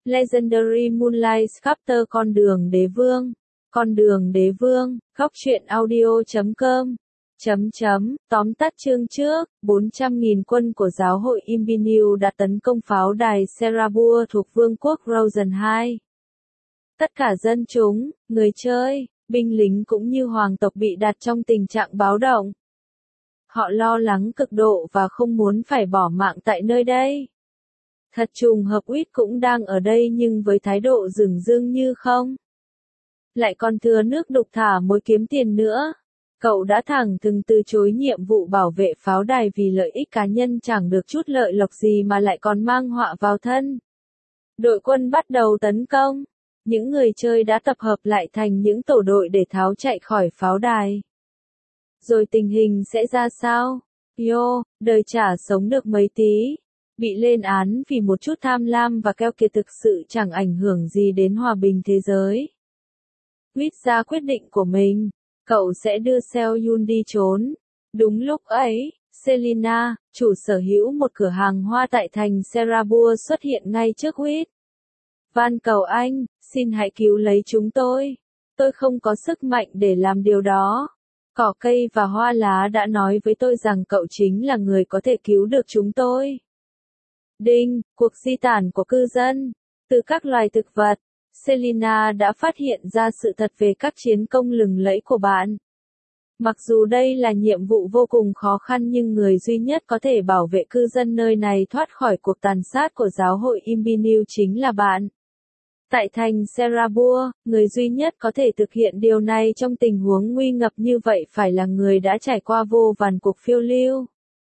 Legendary Moonlight Chapter Con đường đế vương, góc truyện audio.com. Tóm tắt chương trước, 400.000 quân của giáo hội Imbinu đã tấn công pháo đài Serabua thuộc vương quốc Rosen 2. Tất cả dân chúng, người chơi, binh lính cũng như hoàng tộc bị đặt trong tình trạng báo động. Họ lo lắng cực độ và không muốn phải bỏ mạng tại nơi đây. Thật trùng hợp Uýt cũng đang ở đây nhưng với thái độ dửng dưng như không. Lại còn thừa nước đục thả mối kiếm tiền nữa. Cậu đã thẳng thừng từ chối nhiệm vụ bảo vệ pháo đài vì lợi ích cá nhân chẳng được chút lợi lộc gì mà lại còn mang họa vào thân. Đội quân bắt đầu tấn công. Những người chơi đã tập hợp lại thành những tổ đội để tháo chạy khỏi pháo đài. Rồi tình hình sẽ ra sao? Đời chả sống được mấy tí. Bị lên án vì một chút tham lam và keo kiệt thực sự chẳng ảnh hưởng gì đến hòa bình thế giới. Uýt ra quyết định của mình. Cậu sẽ đưa Seo-yun đi trốn. Đúng lúc ấy, Selina, chủ sở hữu một cửa hàng hoa tại thành Serabua xuất hiện ngay trước Uýt. Van cầu anh, xin hãy cứu lấy chúng tôi. Tôi không có sức mạnh để làm điều đó. Cỏ cây và hoa lá đã nói với tôi rằng cậu chính là người có thể cứu được chúng tôi. Đinh, cuộc di tản của cư dân. Từ các loài thực vật, Selina đã phát hiện ra sự thật về các chiến công lừng lẫy của bạn. Mặc dù đây là nhiệm vụ vô cùng khó khăn nhưng người duy nhất có thể bảo vệ cư dân nơi này thoát khỏi cuộc tàn sát của giáo hội Imbinu chính là bạn. Tại thành Serabua, người duy nhất có thể thực hiện điều này trong tình huống nguy ngập như vậy phải là người đã trải qua vô vàn cuộc phiêu lưu.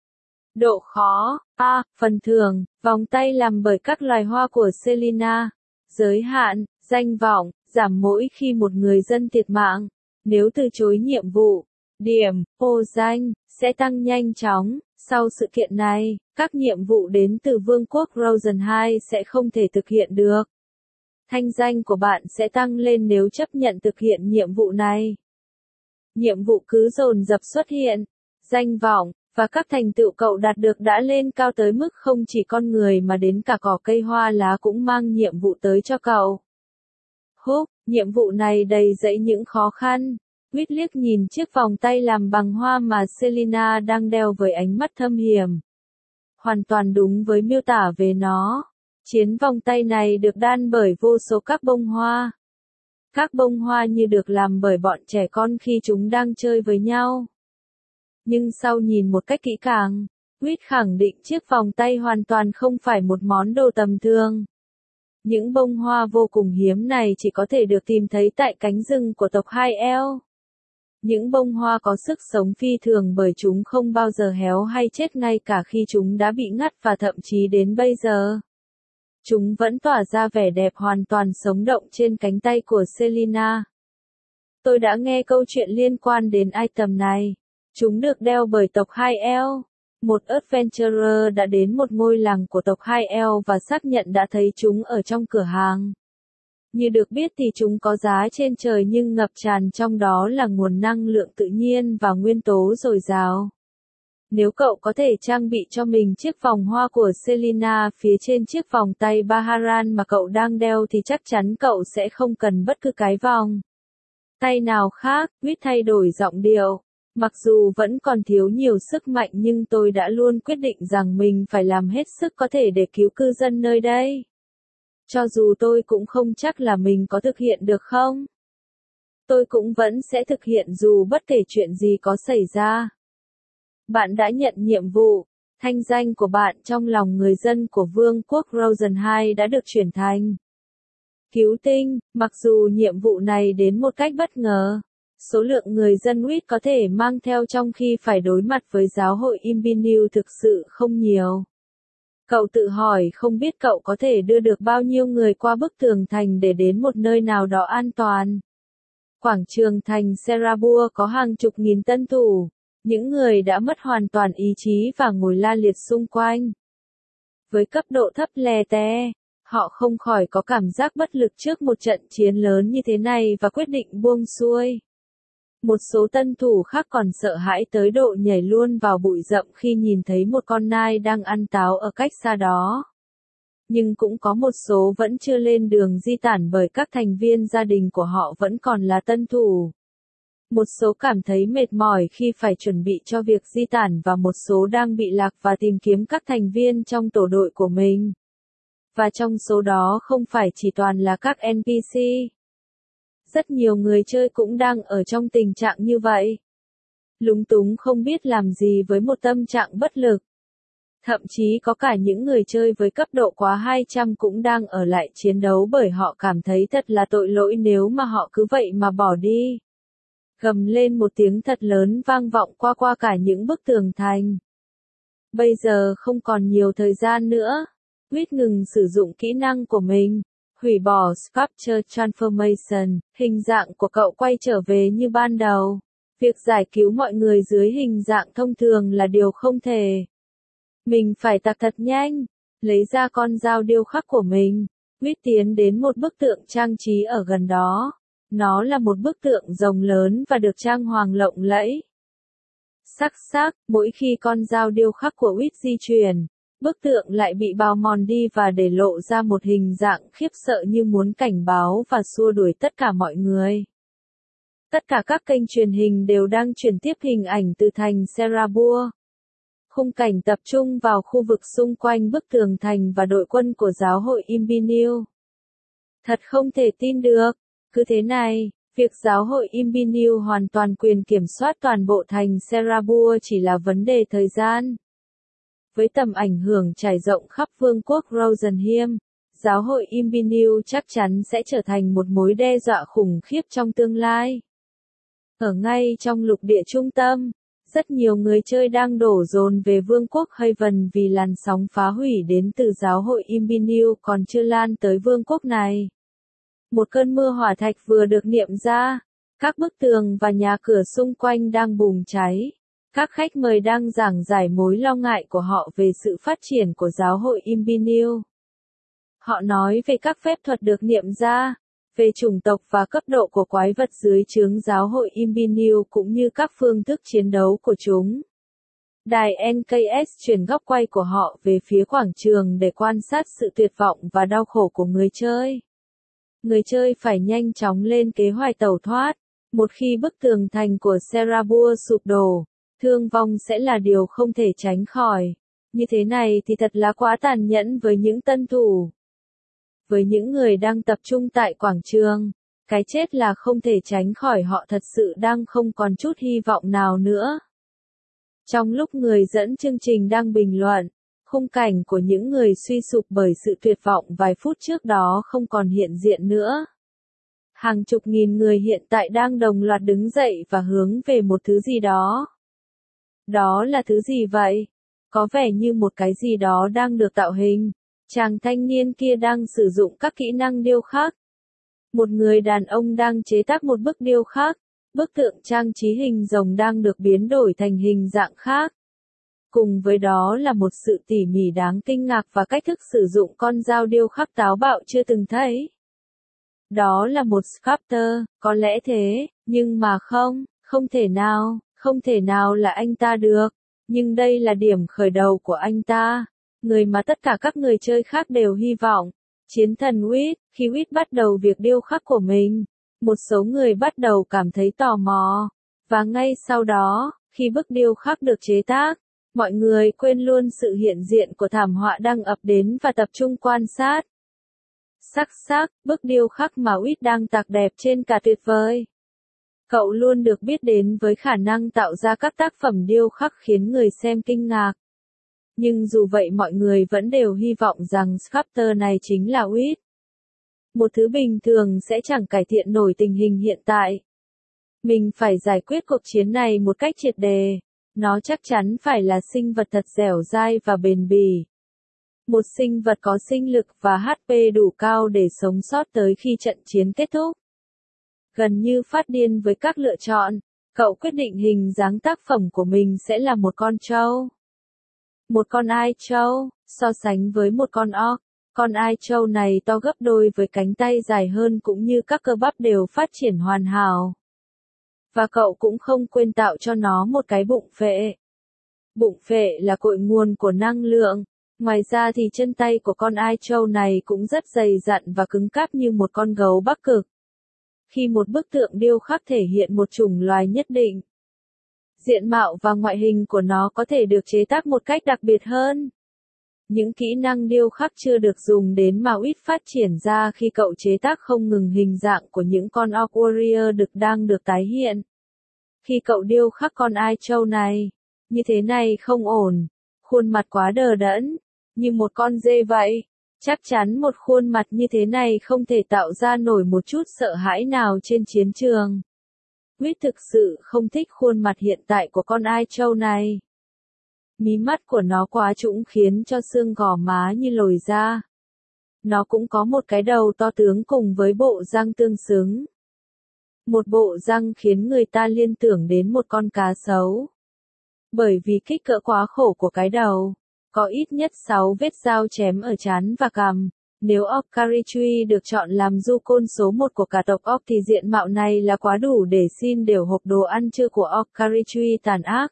Độ khó, phần thưởng, vòng tay làm bởi các loài hoa của Selina. Giới hạn, danh vọng, giảm mỗi khi một người dân thiệt mạng. Nếu từ chối nhiệm vụ, điểm, danh, sẽ tăng nhanh chóng. Sau sự kiện này, các nhiệm vụ đến từ Vương quốc Rosen 2 sẽ không thể thực hiện được. Thanh danh của bạn sẽ tăng lên nếu chấp nhận thực hiện nhiệm vụ này. Nhiệm vụ cứ dồn dập xuất hiện. Danh vọng và các thành tựu cậu đạt được đã lên cao tới mức không chỉ con người mà đến cả cỏ cây hoa lá cũng mang nhiệm vụ tới cho cậu. Nhiệm vụ này đầy dẫy những khó khăn. Uýt liếc nhìn chiếc vòng tay làm bằng hoa mà Selina đang đeo với ánh mắt thâm hiểm. Hoàn toàn đúng với miêu tả về nó. Chiến vòng tay này được đan bởi vô số các bông hoa. Các bông hoa như được làm bởi bọn trẻ con khi chúng đang chơi với nhau. Nhưng sau nhìn một cách kỹ càng, Uýt khẳng định chiếc vòng tay hoàn toàn không phải một món đồ tầm thường. Những bông hoa vô cùng hiếm này chỉ có thể được tìm thấy tại cánh rừng của tộc Hai Eo. Những bông hoa có sức sống phi thường bởi chúng không bao giờ héo hay chết ngay cả khi chúng đã bị ngắt và thậm chí đến bây giờ. Chúng vẫn tỏa ra vẻ đẹp hoàn toàn sống động trên cánh tay của Selina. Tôi đã nghe câu chuyện liên quan đến item này. Chúng được đeo bởi tộc Hai Eo. Một adventurer đã đến một ngôi làng của tộc Hai Eo và xác nhận đã thấy chúng ở trong cửa hàng. Như được biết thì chúng có giá trên trời nhưng ngập tràn trong đó là nguồn năng lượng tự nhiên và nguyên tố dồi dào. Nếu cậu có thể trang bị cho mình chiếc vòng hoa của Selina phía trên chiếc vòng tay Baharan mà cậu đang đeo thì chắc chắn cậu sẽ không cần bất cứ cái vòng tay nào khác. Uýt thay đổi giọng điệu. Mặc dù vẫn còn thiếu nhiều sức mạnh nhưng tôi đã luôn quyết định rằng mình phải làm hết sức có thể để cứu cư dân nơi đây. Cho dù tôi cũng không chắc là mình có thực hiện được không. Tôi cũng vẫn sẽ thực hiện dù bất kể chuyện gì có xảy ra. Bạn đã nhận nhiệm vụ. Thanh danh của bạn trong lòng người dân của Vương quốc Rosen 2 đã được chuyển thành cứu tinh. Mặc dù nhiệm vụ này đến một cách bất ngờ. Số lượng người dân Uýt có thể mang theo trong khi phải đối mặt với giáo hội Imbinu thực sự không nhiều. Cậu tự hỏi không biết cậu có thể đưa được bao nhiêu người qua bức tường thành để đến một nơi nào đó an toàn. Quảng trường thành Serabua có hàng chục nghìn tân thủ, những người đã mất hoàn toàn ý chí và ngồi la liệt xung quanh. Với cấp độ thấp lè té, họ không khỏi có cảm giác bất lực trước một trận chiến lớn như thế này và quyết định buông xuôi. Một số tân thủ khác còn sợ hãi tới độ nhảy luôn vào bụi rậm khi nhìn thấy một con nai đang ăn táo ở cách xa đó. nhưng cũng có một số vẫn chưa lên đường di tản bởi các thành viên gia đình của họ vẫn còn là tân thủ. Một số cảm thấy mệt mỏi khi phải chuẩn bị cho việc di tản và một số đang bị lạc và tìm kiếm các thành viên trong tổ đội của mình. Và trong số đó không phải chỉ toàn là các NPC. Rất nhiều người chơi cũng đang ở trong tình trạng như vậy. Lúng túng không biết làm gì với một tâm trạng bất lực. Thậm chí có cả những người chơi với cấp độ quá 200 cũng đang ở lại chiến đấu bởi họ cảm thấy thật là tội lỗi nếu mà họ cứ vậy mà bỏ đi. Gầm lên một tiếng thật lớn vang vọng qua cả những bức tường thành. Bây giờ không còn nhiều thời gian nữa. Quýt ngừng sử dụng kỹ năng của mình. Hủy bỏ Sculpture Transformation, hình dạng của cậu quay trở về như ban đầu. Việc giải cứu mọi người dưới hình dạng thông thường là điều không thể. Mình phải tặc thật nhanh, lấy ra con dao điêu khắc của mình. Quýt tiến đến một bức tượng trang trí ở gần đó. Nó là một bức tượng rồng lớn và được trang hoàng lộng lẫy. Sắc, mỗi khi con dao điêu khắc của Quýt di chuyển, bức tượng lại bị bào mòn đi và để lộ ra một hình dạng khiếp sợ như muốn cảnh báo và xua đuổi tất cả mọi người. Tất cả các kênh truyền hình đều đang truyền tiếp hình ảnh từ thành Serabua. Khung cảnh tập trung vào khu vực xung quanh bức tường thành và đội quân của giáo hội Imbinil. Thật không thể tin được. Cứ thế này, việc giáo hội Imbinil hoàn toàn quyền kiểm soát toàn bộ thành Serabua chỉ là vấn đề thời gian. Với tầm ảnh hưởng trải rộng khắp vương quốc Rosenheim, giáo hội Imbinil chắc chắn sẽ trở thành một mối đe dọa khủng khiếp trong tương lai. Ở ngay trong lục địa trung tâm, rất nhiều người chơi đang đổ dồn về vương quốc Haven vì làn sóng phá hủy đến từ giáo hội Imbinil còn chưa lan tới vương quốc này. Một cơn mưa hỏa thạch vừa được niệm ra, các bức tường và nhà cửa xung quanh đang bùng cháy. Các khách mời đang giảng giải mối lo ngại của họ về sự phát triển của giáo hội Imbinil. Họ nói về các phép thuật được niệm ra, về chủng tộc và cấp độ của quái vật dưới trướng giáo hội Imbinil cũng như các phương thức chiến đấu của chúng. Đài NKS chuyển góc quay của họ về phía quảng trường để quan sát sự tuyệt vọng và đau khổ của người chơi. Người chơi phải nhanh chóng lên kế hoạch tẩu thoát. Một khi bức tường thành của Serabua sụp đổ, thương vong sẽ là điều không thể tránh khỏi. Như thế này thì thật là quá tàn nhẫn với những tân thủ. Với những người đang tập trung tại quảng trường, cái chết là không thể tránh khỏi, họ thật sự đang không còn chút hy vọng nào nữa. Trong lúc người dẫn chương trình đang bình luận, khung cảnh của những người suy sụp bởi sự tuyệt vọng vài phút trước đó không còn hiện diện nữa. Hàng chục nghìn người hiện tại đang đồng loạt đứng dậy và hướng về một thứ gì đó. Đó là thứ gì vậy? Có vẻ như một cái gì đó đang được tạo hình. Chàng thanh niên kia đang sử dụng các kỹ năng điêu khắc. Một người đàn ông đang chế tác một bức điêu khắc. Bức tượng trang trí hình rồng đang được biến đổi thành hình dạng khác. Cùng với đó là một sự tỉ mỉ đáng kinh ngạc và cách thức sử dụng con dao điêu khắc táo bạo chưa từng thấy. Đó là một sculptor, có lẽ thế, nhưng mà không thể nào là anh ta được. Nhưng đây là điểm khởi đầu của anh ta, người mà tất cả các người chơi khác đều hy vọng. Chiến thần Quýt, khi Quýt bắt đầu việc điêu khắc của mình, một số người bắt đầu cảm thấy tò mò. Và ngay sau đó, khi bức điêu khắc được chế tác, mọi người quên luôn sự hiện diện của thảm họa đang ập đến và tập trung quan sát. Sắc, bức điêu khắc mà Quýt đang tạc đẹp trên cả tuyệt vời. Cậu luôn được biết đến với khả năng tạo ra các tác phẩm điêu khắc khiến người xem kinh ngạc. Nhưng dù vậy mọi người vẫn đều hy vọng rằng sculptor này chính là Quýt. Một thứ bình thường sẽ chẳng cải thiện nổi tình hình hiện tại. Mình phải giải quyết cuộc chiến này một cách triệt đề. Nó chắc chắn phải là sinh vật thật dẻo dai và bền bỉ. Một sinh vật có sinh lực và HP đủ cao để sống sót tới khi trận chiến kết thúc. Gần như phát điên với các lựa chọn, cậu quyết định hình dáng tác phẩm của mình sẽ là một con trâu. Một con ai trâu, so sánh với một con orc, con ai trâu này to gấp đôi với cánh tay dài hơn cũng như các cơ bắp đều phát triển hoàn hảo. Và cậu cũng không quên tạo cho nó một cái bụng phệ. Bụng phệ là cội nguồn của năng lượng, Ngoài ra thì chân tay của con Ai Châu này cũng rất dày dặn và cứng cáp như một con gấu Bắc Cực. Khi một bức tượng điêu khắc thể hiện một chủng loài nhất định, diện mạo và ngoại hình của nó có thể được chế tác một cách đặc biệt hơn. Những kỹ năng điêu khắc chưa được dùng đến mà Wit phát triển ra khi cậu chế tác không ngừng hình dạng của những con Orc Warrior đang được tái hiện. Khi cậu điêu khắc con Ai Châu này, như thế này không ổn, khuôn mặt quá đờ đẫn, như một con dê vậy. Chắc chắn một khuôn mặt như thế này không thể tạo ra nổi một chút sợ hãi nào trên chiến trường. Wit thực sự không thích khuôn mặt hiện tại của con Ai Châu này. Mí mắt của nó quá trũng khiến cho xương gò má như lồi ra. Nó cũng có một cái đầu to tướng cùng với bộ răng tương xứng. Một bộ răng khiến người ta liên tưởng đến một con cá sấu. Bởi vì kích cỡ quá khổ của cái đầu, có ít nhất 6 vết dao chém ở trán và cằm. Nếu Orc Carriachui được chọn làm du côn số 1 của cả tộc Orc thì diện mạo này là quá đủ để xin đều hộp đồ ăn trưa của Orc Carriachui tàn ác.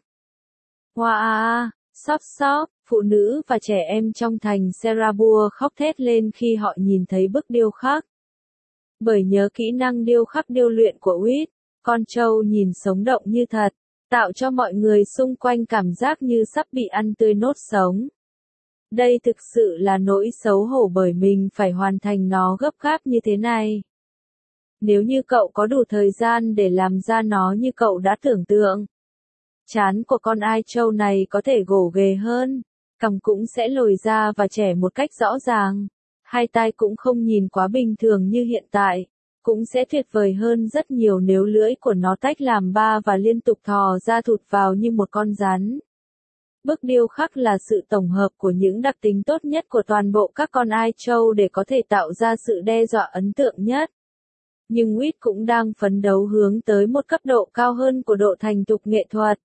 Wow, sóp sóp, phụ nữ và trẻ em trong thành Serabur khóc thét lên khi họ nhìn thấy bức điêu khắc. Bởi nhớ kỹ năng điêu khắc điêu luyện của Wit, con trâu nhìn sống động như thật, tạo cho mọi người xung quanh cảm giác như sắp bị ăn tươi nốt sống. Đây thực sự là nỗi xấu hổ bởi mình phải hoàn thành nó gấp gáp như thế này. Nếu như cậu có đủ thời gian để làm ra nó như cậu đã tưởng tượng, trán của con Ai Châu này có thể gồ ghề hơn, cằm cũng sẽ lồi ra và trẻ một cách rõ ràng, hai tai cũng không nhìn quá bình thường như hiện tại, cũng sẽ tuyệt vời hơn rất nhiều nếu lưỡi của nó tách làm ba và liên tục thò ra thụt vào như một con rắn. Bức điêu khắc là sự tổng hợp của những đặc tính tốt nhất của toàn bộ các con Ai Châu để có thể tạo ra sự đe dọa ấn tượng nhất. Nhưng Wit cũng đang phấn đấu hướng tới một cấp độ cao hơn của độ thành thục nghệ thuật.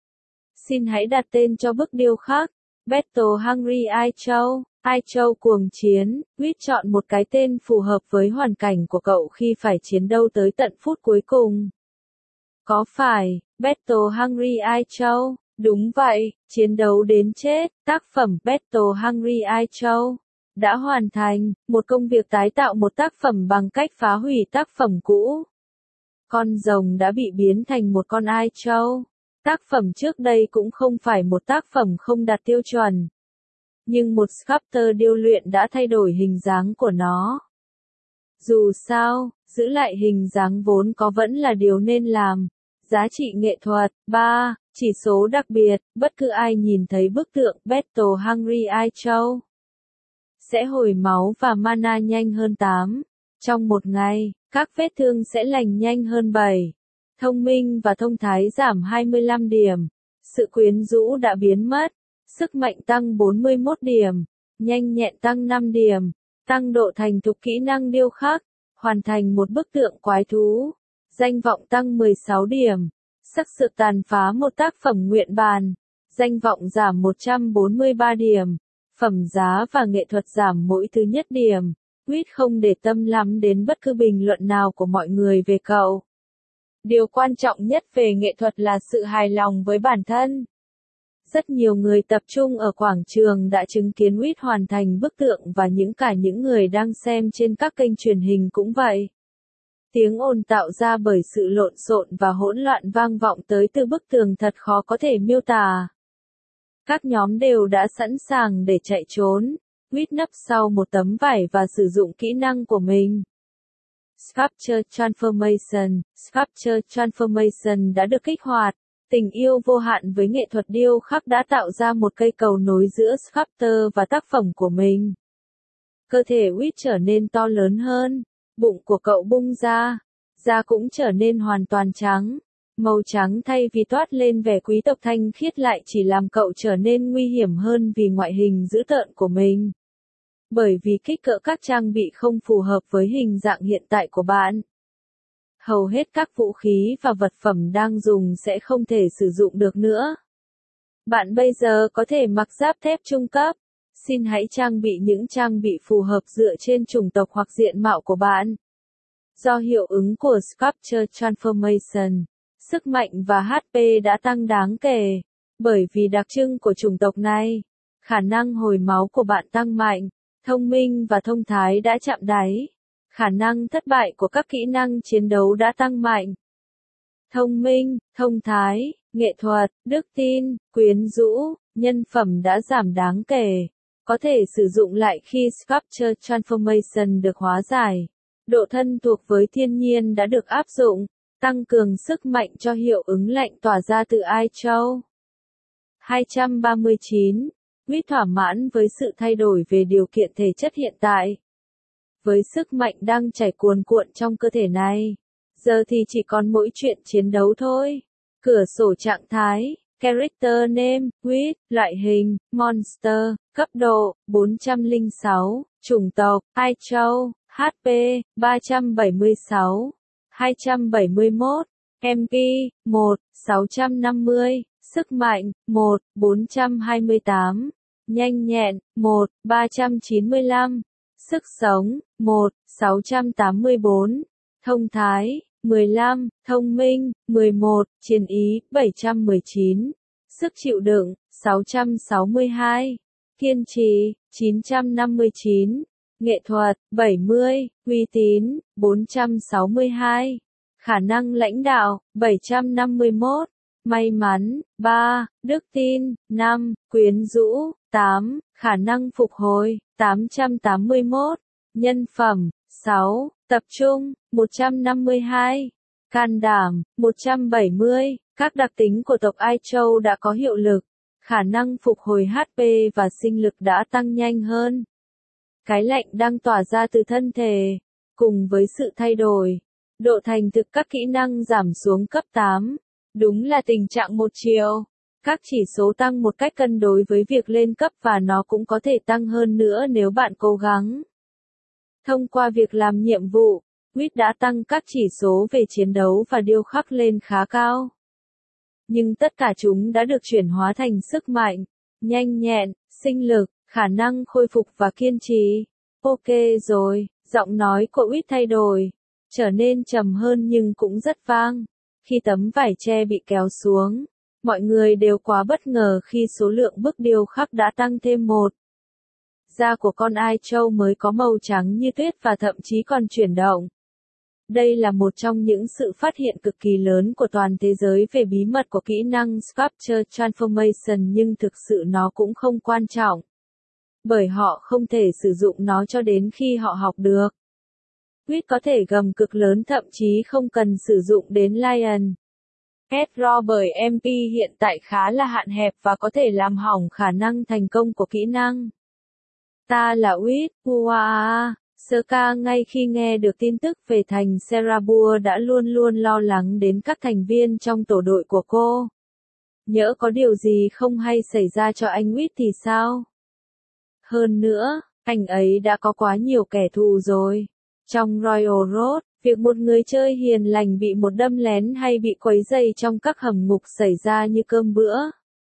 Xin hãy đặt tên cho bức điêu khắc, Battle Hungry Ai Châu cuồng chiến. Wit chọn một cái tên phù hợp với hoàn cảnh của cậu khi phải chiến đấu tới tận phút cuối cùng. Có phải, Battle Hungry Ai Châu? Đúng vậy, chiến đấu đến chết, tác phẩm Battle Hungry Ai Châu đã hoàn thành, một công việc tái tạo một tác phẩm bằng cách phá hủy tác phẩm cũ. Con rồng đã bị biến thành một con Ai Châu. Tác phẩm trước đây cũng không phải một tác phẩm không đạt tiêu chuẩn. Nhưng một sculptor điêu luyện đã thay đổi hình dáng của nó. Dù sao, giữ lại hình dáng vốn có vẫn là điều nên làm. Giá trị nghệ thuật. 3. Chỉ số đặc biệt, bất cứ ai nhìn thấy bức tượng Battle Hungry Ai Châu sẽ hồi máu và mana nhanh hơn 8. Trong một ngày, các vết thương sẽ lành nhanh hơn 7. Thông minh và thông thái giảm 25 điểm. Sự quyến rũ đã biến mất. Sức mạnh tăng 41 điểm. Nhanh nhẹn tăng 5 điểm. Tăng độ thành thục kỹ năng điêu khắc. Hoàn thành một bức tượng quái thú. Danh vọng tăng 16 điểm. Sắc sược tàn phá một tác phẩm nguyện bàn. Danh vọng giảm 143 điểm. Phẩm giá và nghệ thuật giảm mỗi thứ nhất điểm. Wit không để tâm lắm đến bất cứ bình luận nào của mọi người về cậu. Điều quan trọng nhất về nghệ thuật là sự hài lòng với bản thân. Rất nhiều người tập trung ở quảng trường đã chứng kiến Wit hoàn thành bức tượng và những người đang xem trên các kênh truyền hình cũng vậy. Tiếng ồn tạo ra bởi sự lộn xộn và hỗn loạn vang vọng tới từ bức tường thật khó có thể miêu tả. Các nhóm đều đã sẵn sàng để chạy trốn. Wit nấp sau một tấm vải và sử dụng kỹ năng của mình. Sculpture Transformation đã được kích hoạt. Tình yêu vô hạn với nghệ thuật điêu khắc đã tạo ra một cây cầu nối giữa sculptor và tác phẩm của mình. Cơ thể Wit trở nên to lớn hơn. Bụng của cậu bung ra. Da cũng trở nên hoàn toàn trắng. Màu trắng thay vì toát lên vẻ quý tộc thanh khiết lại chỉ làm cậu trở nên nguy hiểm hơn vì ngoại hình dữ tợn của mình. Bởi vì kích cỡ các trang bị không phù hợp với hình dạng hiện tại của bạn. Hầu hết các vũ khí và vật phẩm đang dùng sẽ không thể sử dụng được nữa. Bạn bây giờ có thể mặc giáp thép trung cấp. Xin hãy trang bị những trang bị phù hợp dựa trên chủng tộc hoặc diện mạo của bạn. Do hiệu ứng của Sculpture Transformation, sức mạnh và HP đã tăng đáng kể. Bởi vì đặc trưng của chủng tộc này, Khả năng hồi máu của bạn tăng mạnh, thông minh và thông thái đã chạm đáy. Khả năng thất bại của các kỹ năng chiến đấu đã tăng mạnh. Thông minh, thông thái, nghệ thuật, đức tin, quyến rũ, nhân phẩm đã giảm đáng kể. Có thể sử dụng lại khi Sculpture Transformation được hóa giải. Độ thân thuộc với thiên nhiên đã được áp dụng, tăng cường sức mạnh cho hiệu ứng lạnh tỏa ra từ Ai Châu. 239. Quýt thỏa mãn với sự thay đổi về điều kiện thể chất hiện tại. Với sức mạnh đang chảy cuồn cuộn trong cơ thể này, giờ thì chỉ còn mỗi chuyện chiến đấu thôi. Cửa sổ trạng thái, character name, quýt, loại hình, monster, cấp độ, 406, chủng tộc, Ai Châu, HP, 376, 271, MP, 1, 650, sức mạnh, 1, 428, nhanh nhẹn, 1, 395, sức sống, 1, 684, thông thái, 15, thông minh, 11, chiến ý, 719, sức chịu đựng, 662, kiên trì, 959, nghệ thuật, 70, uy tín, 462, khả năng lãnh đạo, 751, may mắn, 3, đức tin, 5, quyến rũ, 8, khả năng phục hồi, 881, nhân phẩm, 6, tập trung, 152, can đảm, 170, các đặc tính của tộc Ai Châu đã có hiệu lực, khả năng phục hồi HP và sinh lực đã tăng nhanh hơn. Cái lạnh đang tỏa ra từ thân thể, cùng với sự thay đổi, độ thành thực các kỹ năng giảm xuống cấp 8. Đúng là tình trạng một chiều. Các chỉ số tăng một cách cân đối với việc lên cấp và nó cũng có thể tăng hơn nữa nếu bạn cố gắng. Thông qua việc làm nhiệm vụ, Quýt đã tăng các chỉ số về chiến đấu và điêu khắc lên khá cao. Nhưng tất cả chúng đã được chuyển hóa thành sức mạnh, nhanh nhẹn, sinh lực, khả năng khôi phục và kiên trì. Ok rồi, giọng nói của Quýt thay đổi, trở nên trầm hơn nhưng cũng rất vang. Khi tấm vải che bị kéo xuống, mọi người đều quá bất ngờ khi số lượng bức điêu khắc đã tăng thêm một. Da của con Ai Châu mới có màu trắng như tuyết và thậm chí còn chuyển động. Đây là một trong những sự phát hiện cực kỳ lớn của toàn thế giới về bí mật của kỹ năng Sculpture Transformation, nhưng thực sự nó cũng không quan trọng. Bởi họ không thể sử dụng nó cho đến khi họ học được. Quýt có thể gầm cực lớn, thậm chí không cần sử dụng đến Lion. S-RAW bởi MP hiện tại khá là hạn hẹp và có thể làm hỏng khả năng thành công của kỹ năng. Ta là Quýt, Uaa. Sơ-ca ngay khi nghe được tin tức về thành Serabua đã luôn luôn lo lắng đến các thành viên trong tổ đội của cô. Nhỡ có điều gì không hay xảy ra cho anh Quýt thì sao? Hơn nữa, anh ấy đã có quá nhiều kẻ thù rồi. Trong Royal Road, việc một người chơi hiền lành bị một đâm lén hay bị quấy rầy trong các hầm ngục xảy ra như cơm bữa.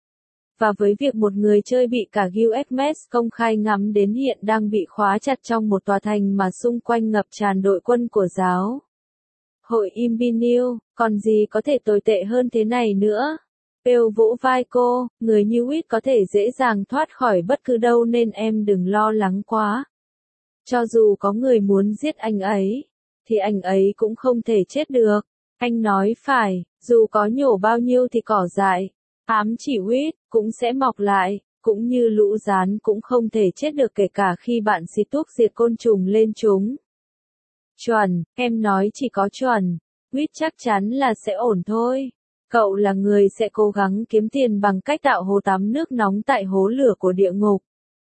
Và với việc một người chơi bị cả Guild công khai ngắm đến hiện đang bị khóa chặt trong một tòa thành mà xung quanh ngập tràn đội quân của giáo hội Imbinil, còn gì có thể tồi tệ hơn thế này nữa. Pale vỗ vai cô, người như Quýt có thể dễ dàng thoát khỏi bất cứ đâu nên em đừng lo lắng quá. Cho dù có người muốn giết anh ấy, thì anh ấy cũng không thể chết được. Anh nói phải, dù có nhổ bao nhiêu thì cỏ dại, ám chỉ Quýt, cũng sẽ mọc lại, cũng như lũ gián cũng không thể chết được kể cả khi bạn xịt thuốc diệt côn trùng lên chúng. Chuẩn, em nói chỉ có chuẩn, Quýt chắc chắn là sẽ ổn thôi. Cậu là người sẽ cố gắng kiếm tiền bằng cách tạo hồ tắm nước nóng tại hố lửa của địa ngục.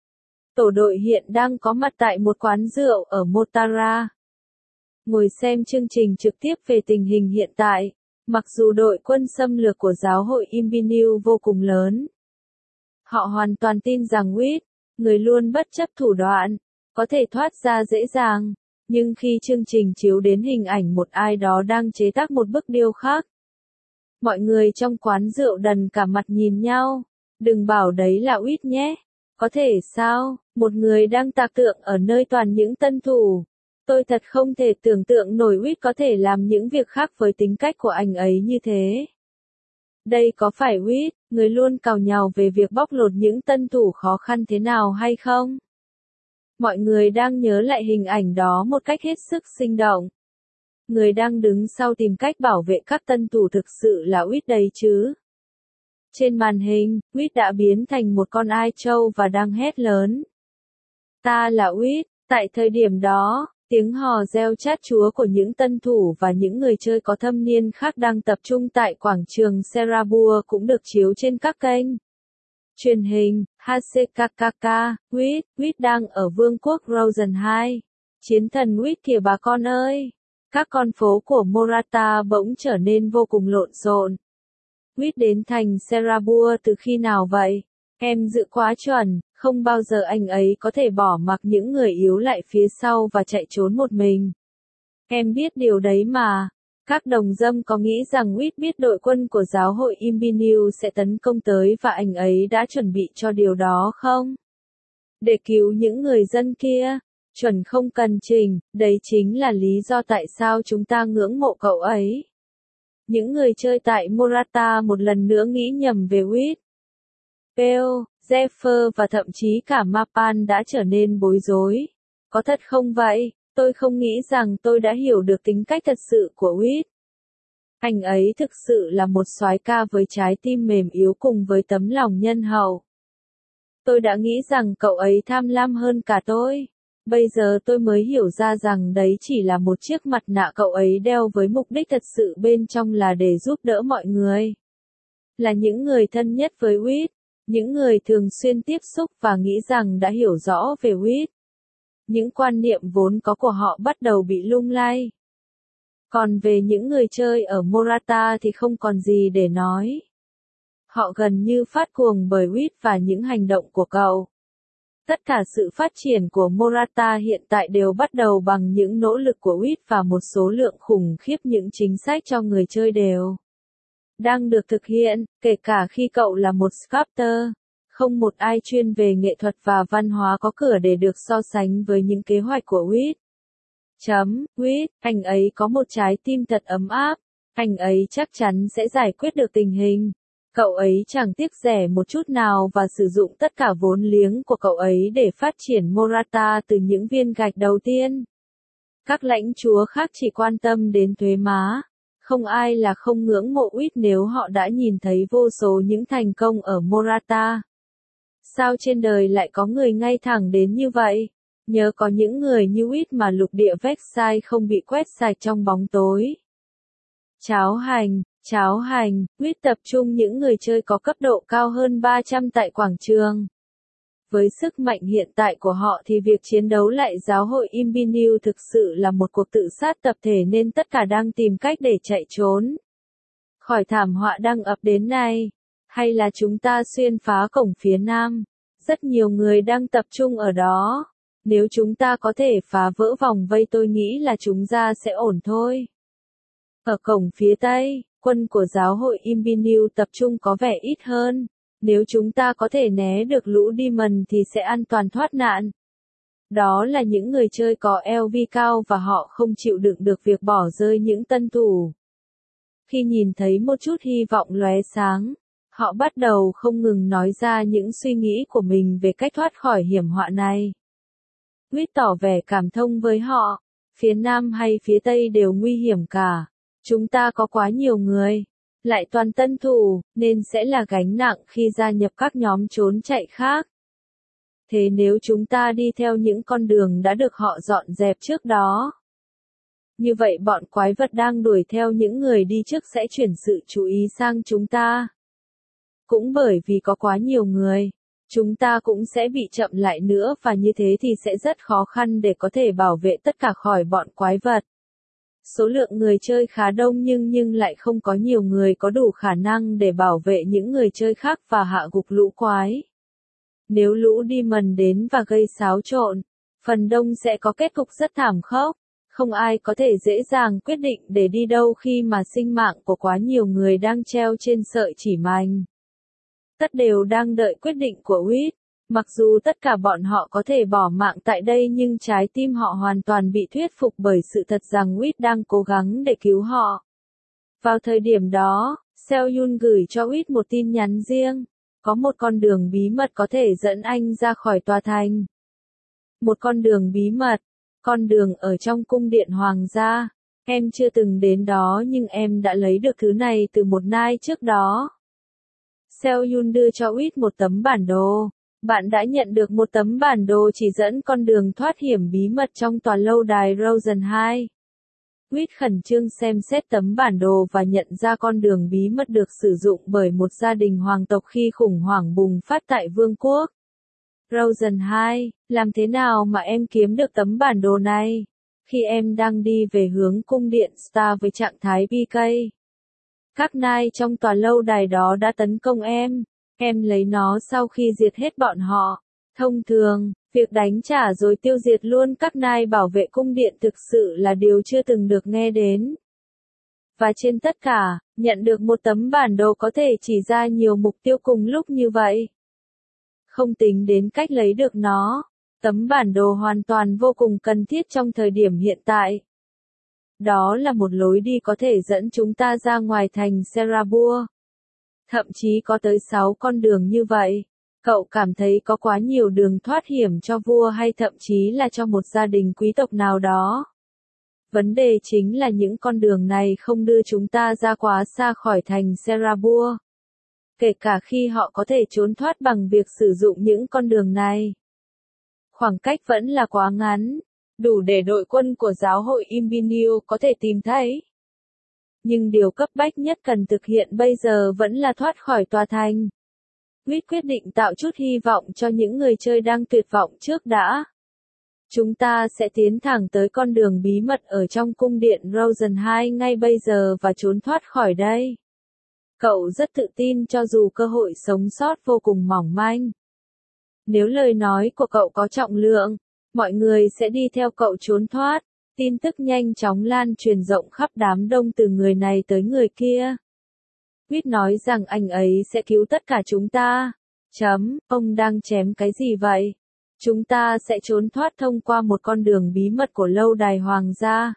Tổ đội hiện đang có mặt tại một quán rượu ở Motara. Ngồi xem chương trình trực tiếp về tình hình hiện tại, mặc dù đội quân xâm lược của giáo hội Imbinil vô cùng lớn. Họ hoàn toàn tin rằng Quýt, người luôn bất chấp thủ đoạn, có thể thoát ra dễ dàng. Nhưng khi chương trình chiếu đến hình ảnh một ai đó đang chế tác một bức điêu khắc, mọi người trong quán rượu đần cả mặt nhìn nhau. Đừng bảo đấy là Quýt nhé. Có thể sao, một người đang tạc tượng ở nơi toàn những tân thủ. Tôi thật không thể tưởng tượng nổi Quýt có thể làm những việc khác với tính cách của anh ấy như thế. Đây có phải Wit, người luôn càu nhàu về việc bóc lột những tân thủ khó khăn thế nào hay không? Mọi người đang nhớ lại hình ảnh đó một cách hết sức sinh động. Người đang đứng sau tìm cách bảo vệ các tân thủ thực sự là Wit đấy chứ. Trên màn hình, Wit đã biến thành một con ai trâu và đang hét lớn. Ta là Wit. Tại thời điểm đó, tiếng hò reo chát chúa của những tân thủ và những người chơi có thâm niên khác đang tập trung tại quảng trường Serabua cũng được chiếu trên các kênh truyền hình. HCKKK, Wit đang ở vương quốc Rosen 2. Chiến thần Wit kìa bà con ơi! Các con phố của Morata bỗng trở nên vô cùng lộn xộn. Wit đến thành Serabua từ khi nào vậy? Em dự quá chuẩn, không bao giờ anh ấy có thể bỏ mặc những người yếu lại phía sau và chạy trốn một mình. Em biết điều đấy mà. Các đồng dâm có nghĩ rằng Wit biết đội quân của giáo hội Imbinu sẽ tấn công tới và anh ấy đã chuẩn bị cho điều đó không? Để cứu những người dân kia, chuẩn không cần trình, đấy chính là lý do tại sao chúng ta ngưỡng mộ cậu ấy. Những người chơi tại Morata một lần nữa nghĩ nhầm về Wit. Peo, Zephyr và thậm chí cả Mapan đã trở nên bối rối. Có thật không vậy? Tôi không nghĩ rằng tôi đã hiểu được tính cách thật sự của Wit. Anh ấy thực sự là một soái ca với trái tim mềm yếu cùng với tấm lòng nhân hậu. Tôi đã nghĩ rằng cậu ấy tham lam hơn cả tôi. Bây giờ tôi mới hiểu ra rằng đấy chỉ là một chiếc mặt nạ cậu ấy đeo với mục đích thật sự bên trong là để giúp đỡ mọi người. Là những người thân nhất với Wit, những người thường xuyên tiếp xúc và nghĩ rằng đã hiểu rõ về Wit. Những quan niệm vốn có của họ bắt đầu bị lung lay. Còn về những người chơi ở Morata thì không còn gì để nói. Họ gần như phát cuồng bởi Wit và những hành động của cậu. Tất cả sự phát triển của Morata hiện tại đều bắt đầu bằng những nỗ lực của Wit và một số lượng khủng khiếp những chính sách cho người chơi đều đang được thực hiện, kể cả khi cậu là một sculptor. Không một ai chuyên về nghệ thuật và văn hóa có cửa để được so sánh với những kế hoạch của Wit. Wit, anh ấy có một trái tim thật ấm áp. Anh ấy chắc chắn sẽ giải quyết được tình hình. Cậu ấy chẳng tiếc rẻ một chút nào và sử dụng tất cả vốn liếng của cậu ấy để phát triển Morata từ những viên gạch đầu tiên. Các lãnh chúa khác chỉ quan tâm đến thuế má. Không ai là không ngưỡng mộ Wit nếu họ đã nhìn thấy vô số những thành công ở Morata. Sao trên đời lại có người ngay thẳng đến như vậy? Nhớ có những người như Wit mà lục địa Versailles không bị quét sạch trong bóng tối. Cháo hành, Wit tập trung những người chơi có cấp độ cao hơn 300 tại quảng trường. Với sức mạnh hiện tại của họ thì việc chiến đấu lại giáo hội Imbinu thực sự là một cuộc tự sát tập thể nên tất cả đang tìm cách để chạy trốn khỏi thảm họa đang ập đến này. Hay là chúng ta xuyên phá cổng phía nam? Rất nhiều người đang tập trung ở đó. Nếu chúng ta có thể phá vỡ vòng vây tôi nghĩ là chúng ta sẽ ổn thôi. Ở cổng phía tây, quân của giáo hội Imbinu tập trung có vẻ ít hơn. Nếu chúng ta có thể né được lũ Demon thì sẽ an toàn thoát nạn. Đó là những người chơi có LV cao và họ không chịu đựng được việc bỏ rơi những tân thủ. Khi nhìn thấy một chút hy vọng lóe sáng, họ bắt đầu không ngừng nói ra những suy nghĩ của mình về cách thoát khỏi hiểm họa này. Wit tỏ vẻ cảm thông với họ. Phía Nam hay phía Tây đều nguy hiểm cả. Chúng ta có quá nhiều người, lại toàn tân thủ, nên sẽ là gánh nặng khi gia nhập các nhóm trốn chạy khác. Thế nếu chúng ta đi theo những con đường đã được họ dọn dẹp trước đó, như vậy bọn quái vật đang đuổi theo những người đi trước sẽ chuyển sự chú ý sang chúng ta. Cũng bởi vì có quá nhiều người, chúng ta cũng sẽ bị chậm lại nữa và như thế thì sẽ rất khó khăn để có thể bảo vệ tất cả khỏi bọn quái vật. Số lượng người chơi khá đông nhưng lại không có nhiều người có đủ khả năng để bảo vệ những người chơi khác và hạ gục lũ quái. Nếu lũ Demon đến và gây xáo trộn, phần đông sẽ có kết cục rất thảm khốc. Không ai có thể dễ dàng quyết định để đi đâu khi mà sinh mạng của quá nhiều người đang treo trên sợi chỉ mành. Tất đều đang đợi quyết định của Wit. Mặc dù tất cả bọn họ có thể bỏ mạng tại đây nhưng trái tim họ hoàn toàn bị thuyết phục bởi sự thật rằng Wit đang cố gắng để cứu họ. Vào thời điểm đó, Seo-yun gửi cho Wit một tin nhắn riêng. Có một con đường bí mật có thể dẫn anh ra khỏi tòa thành. Một con đường bí mật. Con đường ở trong cung điện hoàng gia. Em chưa từng đến đó nhưng em đã lấy được thứ này từ một nai trước đó. Seo-yun đưa cho Wit một tấm bản đồ. Bạn đã nhận được một tấm bản đồ chỉ dẫn con đường thoát hiểm bí mật trong tòa lâu đài Rosen 2. Wit khẩn trương xem xét tấm bản đồ và nhận ra con đường bí mật được sử dụng bởi một gia đình hoàng tộc khi khủng hoảng bùng phát tại vương quốc. Rosen 2, làm thế nào mà em kiếm được tấm bản đồ này? Khi em đang đi về hướng cung điện Star với trạng thái PK. Các nai trong tòa lâu đài đó đã tấn công em. Em lấy nó sau khi diệt hết bọn họ. Thông thường, việc đánh trả rồi tiêu diệt luôn các nai bảo vệ cung điện thực sự là điều chưa từng được nghe đến. Và trên tất cả, nhận được một tấm bản đồ có thể chỉ ra nhiều mục tiêu cùng lúc như vậy. Không tính đến cách lấy được nó, tấm bản đồ hoàn toàn vô cùng cần thiết trong thời điểm hiện tại. Đó là một lối đi có thể dẫn chúng ta ra ngoài thành Serabur. Thậm chí có tới 6 con đường như vậy. Cậu cảm thấy có quá nhiều đường thoát hiểm cho vua hay thậm chí là cho một gia đình quý tộc nào đó. Vấn đề chính là những con đường này không đưa chúng ta ra quá xa khỏi thành Serabur. Kể cả khi họ có thể trốn thoát bằng việc sử dụng những con đường này. Khoảng cách vẫn là quá ngắn, đủ để đội quân của giáo hội Imbiniu có thể tìm thấy. Nhưng điều cấp bách nhất cần thực hiện bây giờ vẫn là thoát khỏi tòa thành. Wit quyết định tạo chút hy vọng cho những người chơi đang tuyệt vọng trước đã. Chúng ta sẽ tiến thẳng tới con đường bí mật ở trong cung điện Rosen 2 ngay bây giờ và trốn thoát khỏi đây. Cậu rất tự tin cho dù cơ hội sống sót vô cùng mỏng manh. Nếu lời nói của cậu có trọng lượng, mọi người sẽ đi theo cậu trốn thoát. Tin tức nhanh chóng lan truyền rộng khắp đám đông từ người này tới người kia. Wit nói rằng anh ấy sẽ cứu tất cả chúng ta. Ông đang chém cái gì vậy? Chúng ta sẽ trốn thoát thông qua một con đường bí mật của lâu đài hoàng gia.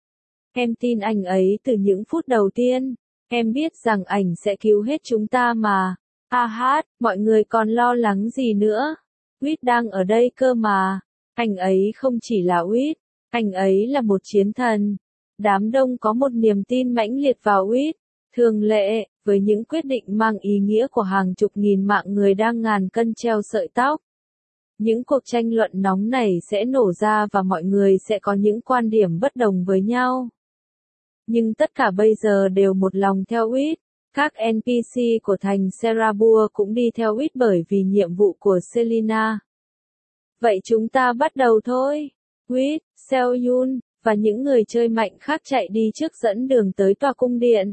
Em tin anh ấy từ những phút đầu tiên. Em biết rằng ảnh sẽ cứu hết chúng ta mà. Mọi người còn lo lắng gì nữa? Wit đang ở đây cơ mà. Anh ấy không chỉ là Wit, anh ấy là một chiến thần. Đám đông có một niềm tin mãnh liệt vào Wit. Thường lệ, với những quyết định mang ý nghĩa của hàng chục nghìn mạng người đang ngàn cân treo sợi tóc. Những cuộc tranh luận nóng này sẽ nổ ra và mọi người sẽ có những quan điểm bất đồng với nhau. Nhưng tất cả bây giờ đều một lòng theo Wit. Các NPC của thành Serabur cũng đi theo Wit bởi vì nhiệm vụ của Selina. Vậy chúng ta bắt đầu thôi. Wit, Seo-yun, và những người chơi mạnh khác chạy đi trước dẫn đường tới tòa cung điện.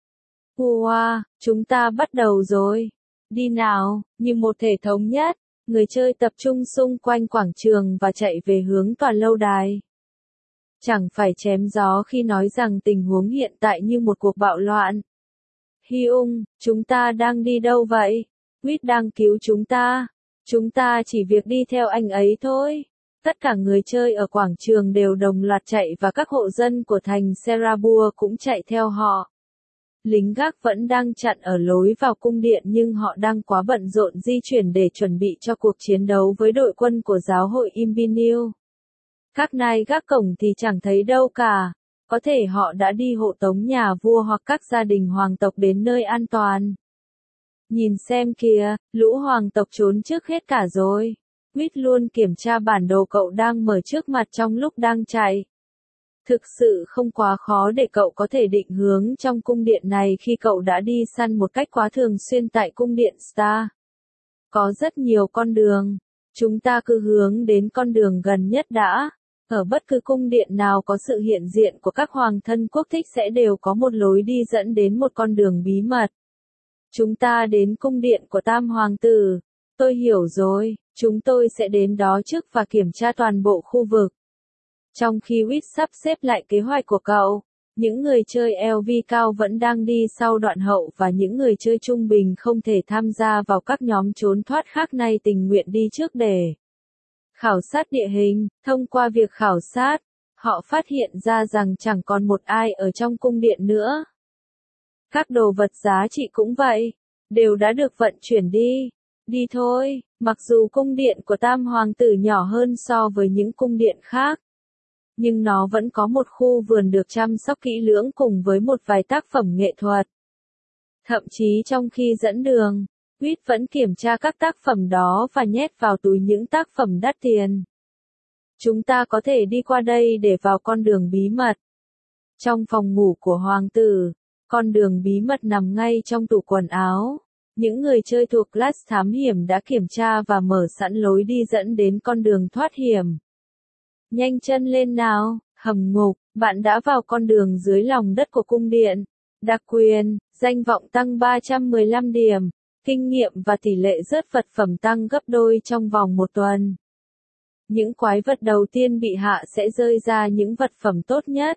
Chúng ta bắt đầu rồi. Đi nào, như một thể thống nhất, người chơi tập trung xung quanh quảng trường và chạy về hướng tòa lâu đài. Chẳng phải chém gió khi nói rằng tình huống hiện tại như một cuộc bạo loạn. Hyung, chúng ta đang đi đâu vậy? Wit đang cứu chúng ta. Chúng ta chỉ việc đi theo anh ấy thôi. Tất cả người chơi ở quảng trường đều đồng loạt chạy và các hộ dân của thành Serabur cũng chạy theo họ. Lính gác vẫn đang chặn ở lối vào cung điện nhưng họ đang quá bận rộn di chuyển để chuẩn bị cho cuộc chiến đấu với đội quân của giáo hội Imbiniu. Các nai gác cổng thì chẳng thấy đâu cả. Có thể họ đã đi hộ tống nhà vua hoặc các gia đình hoàng tộc đến nơi an toàn. Nhìn xem kìa, lũ hoàng tộc trốn trước hết cả rồi. Wit luôn kiểm tra bản đồ cậu đang mở trước mặt trong lúc đang chạy. Thực sự không quá khó để cậu có thể định hướng trong cung điện này khi cậu đã đi săn một cách quá thường xuyên tại cung điện Star. Có rất nhiều con đường. Chúng ta cứ hướng đến con đường gần nhất đã. Ở bất cứ cung điện nào có sự hiện diện của các hoàng thân quốc thích sẽ đều có một lối đi dẫn đến một con đường bí mật. Chúng ta đến cung điện của Tam Hoàng tử. Tôi hiểu rồi, chúng tôi sẽ đến đó trước và kiểm tra toàn bộ khu vực. Trong khi Wit sắp xếp lại kế hoạch của cậu, những người chơi LV cao vẫn đang đi sau đoạn hậu và những người chơi trung bình không thể tham gia vào các nhóm trốn thoát khác này tình nguyện đi trước để khảo sát địa hình. Thông qua việc khảo sát, họ phát hiện ra rằng chẳng còn một ai ở trong cung điện nữa. Các đồ vật giá trị cũng vậy, đều đã được vận chuyển đi. Đi thôi, mặc dù cung điện của Tam Hoàng tử nhỏ hơn so với những cung điện khác, nhưng nó vẫn có một khu vườn được chăm sóc kỹ lưỡng cùng với một vài tác phẩm nghệ thuật. Thậm chí trong khi dẫn đường, Quýt vẫn kiểm tra các tác phẩm đó và nhét vào túi những tác phẩm đắt tiền. Chúng ta có thể đi qua đây để vào con đường bí mật. Trong phòng ngủ của hoàng tử, con đường bí mật nằm ngay trong tủ quần áo. Những người chơi thuộc class thám hiểm đã kiểm tra và mở sẵn lối đi dẫn đến con đường thoát hiểm. Nhanh chân lên nào, hầm ngục, bạn đã vào con đường dưới lòng đất của cung điện. Đặc quyền, danh vọng tăng 315 điểm, kinh nghiệm và tỷ lệ rớt vật phẩm tăng gấp đôi trong vòng một tuần. Những quái vật đầu tiên bị hạ sẽ rơi ra những vật phẩm tốt nhất.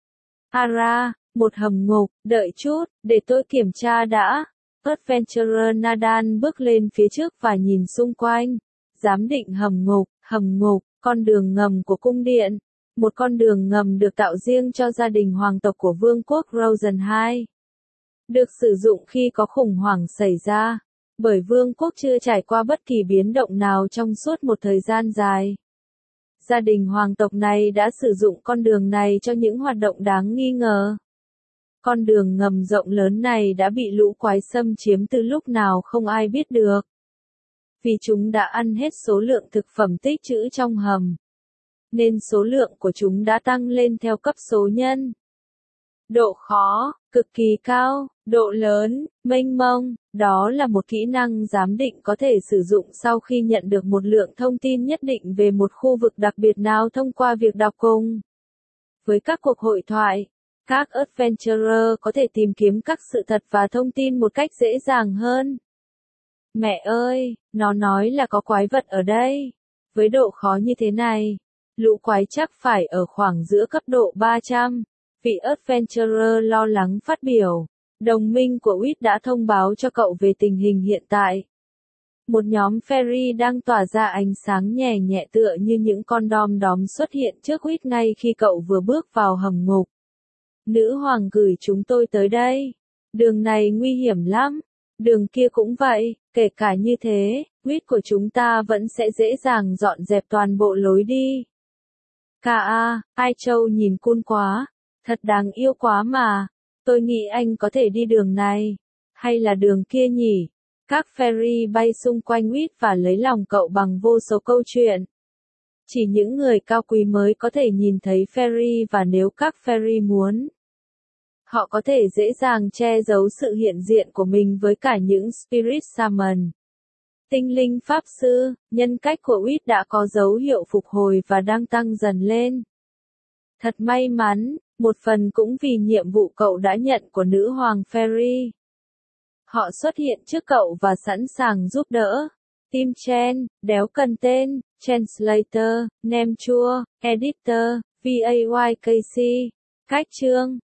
Ara, một hầm ngục, đợi chút, để tôi kiểm tra đã. Adventurer Nadan bước lên phía trước và nhìn xung quanh. Giám định hầm ngục, con đường ngầm của cung điện. Một con đường ngầm được tạo riêng cho gia đình hoàng tộc của vương quốc Rosen II. Được sử dụng khi có khủng hoảng xảy ra, bởi vương quốc chưa trải qua bất kỳ biến động nào trong suốt một thời gian dài. Gia đình hoàng tộc này đã sử dụng con đường này cho những hoạt động đáng nghi ngờ. Con đường ngầm rộng lớn này đã bị lũ quái xâm chiếm từ lúc nào không ai biết được. Vì chúng đã ăn hết số lượng thực phẩm tích trữ trong hầm, nên số lượng của chúng đã tăng lên theo cấp số nhân. Độ khó, cực kỳ cao, độ lớn, mênh mông, đó là một kỹ năng giám định có thể sử dụng sau khi nhận được một lượng thông tin nhất định về một khu vực đặc biệt nào thông qua việc đọc cùng. Với các cuộc hội thoại, các adventurer có thể tìm kiếm các sự thật và thông tin một cách dễ dàng hơn. Mẹ ơi, nó nói là có quái vật ở đây. Với độ khó như thế này, lũ quái chắc phải ở khoảng giữa cấp độ 300. Vị adventurer lo lắng phát biểu. Đồng minh của Whit đã thông báo cho cậu về tình hình hiện tại. Một nhóm fairy đang tỏa ra ánh sáng nhẹ nhẹ tựa như những con đom đóm xuất hiện trước Whit ngay khi cậu vừa bước vào hầm ngục. Nữ hoàng gửi chúng tôi tới đây. Đường này nguy hiểm lắm. Đường kia cũng vậy, kể cả như thế, Whit của chúng ta vẫn sẽ dễ dàng dọn dẹp toàn bộ lối đi. Ai Châu nhìn cool quá. Thật đáng yêu quá mà. Tôi nghĩ anh có thể đi đường này. Hay là đường kia nhỉ? Các fairy bay xung quanh Whit và lấy lòng cậu bằng vô số câu chuyện. Chỉ những người cao quý mới có thể nhìn thấy fairy và nếu các fairy muốn, họ có thể dễ dàng che giấu sự hiện diện của mình với cả những spirit summon. Tinh linh pháp sư, nhân cách của Whit đã có dấu hiệu phục hồi và đang tăng dần lên. Thật may mắn, một phần cũng vì nhiệm vụ cậu đã nhận của nữ hoàng fairy. Họ xuất hiện trước cậu và sẵn sàng giúp đỡ. Tim Chen, đéo cần tên, Translator, Nem Chua, Editor, VAYKC. Cách chương